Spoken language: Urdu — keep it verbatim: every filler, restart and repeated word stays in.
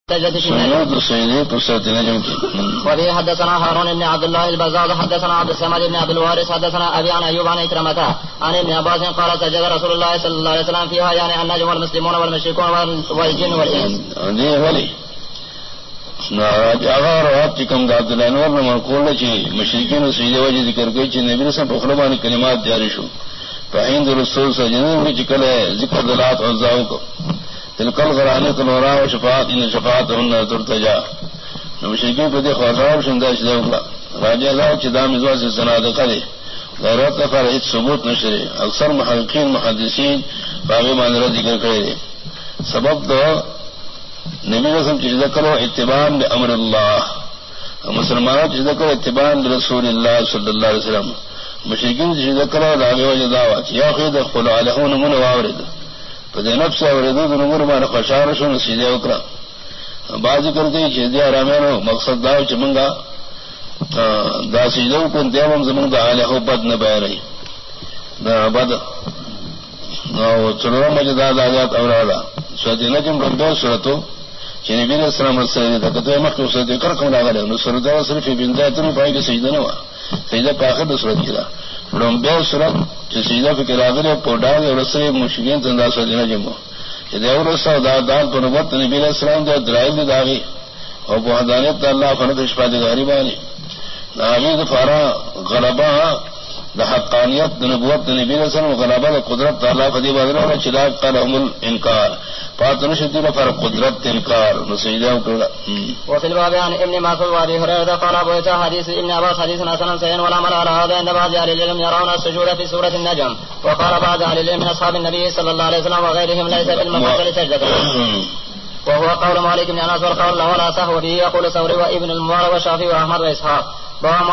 وبه حدثنا هارون بن عبد الله البزاز حدثنا عبد الصمد بن عبد الوارث حدثنا ابي عن ايوب عن اكرمه عن ابن عباس قال سجد رسول الله صلى الله عليه وسلم فيها يعني النجم والمسلمون والمشركون والجن والانس. دي ولي اغار وقت كم عبد الانور نے منقول چی مشرکین و سجدے وجہ ذکر گئی چی نبی رسول بخلبانی کلمات جاری شو فعند رسول سجدے وجہ چکل ہے ذکر دلات عزاؤں کو تلك الغرانة الوراء وشفاعت ان شفاعتهن ترتجا مشرکین پر دے خوارشاو شنداش دے اکلا راجع اللہ چدام ازواز سنادقہ دے غیرات لفر ایت ثبوت نشرے اکثر محققین محدثین باغی ماندرہ ذکر کرے دے سبب دو نبی رسم چیز کرو اتباع لامر اللہ مسلمانوں چیز کرو اتباع لرسول اللہ صلی اللہ علیہ وسلم مشرکین چیز کرو داغی وجہ دعوات یا خید خلو علیہون من وآورد فدے نفس اوردو دنمور مان خوشارشو نسیدے اکرا بعضی کرتے ہیں چیز دیا رامینو مقصد داو چمنگا دا سیدو کن دیوام زمان دا علیہو بد نبائی رہی دا بد چلورم مجداد آیات اورادا سورتی نجم ربیو سورتو چینی بین اسلام رسلی دا کتوی مخیو سورتی کرکم لاغا لے انو سورتی و صرفی بندایتنو پائی که سجدہ نوا سجدہ پاخر دا سورتی دا رمبیو سورت چی سجدہ فکر آغر پوڑا دے ورسلی مشکین تندہ سورتی نجمو چی دے ورسا و دادان پر نبوت نبی علیہ السلام دے درائل دی داغی اور بوحدانیت دا اللہ فنت اشپا دی غریبانی دا آغی دفارا غلبا دا حقانیت دا نبوت نبی علیہ السلام غلبا دا قدرت دا اللہ فدی بادرہ چلاک قلهم الانکار فاتنو شدی لفر قدرت انکار نسیدہ وکرلا. وفي الباب عن ابن مسعود وابي هريرة قال ابو عيسى حديث ابن عباس حديث حسن صحيح ولا مل على هذا عند بعض اهل العلم يرون السجود في سورة النجم وقال بعض اهل العلم من اصحاب النبي صلى الله عليه وسلم وغيرهم ليس بالمفضل سجدة وهو قول مالك بن انس والقول له ولا سهو به يقول ثوري وابن المبارك والشافعي واحمد واسحاق.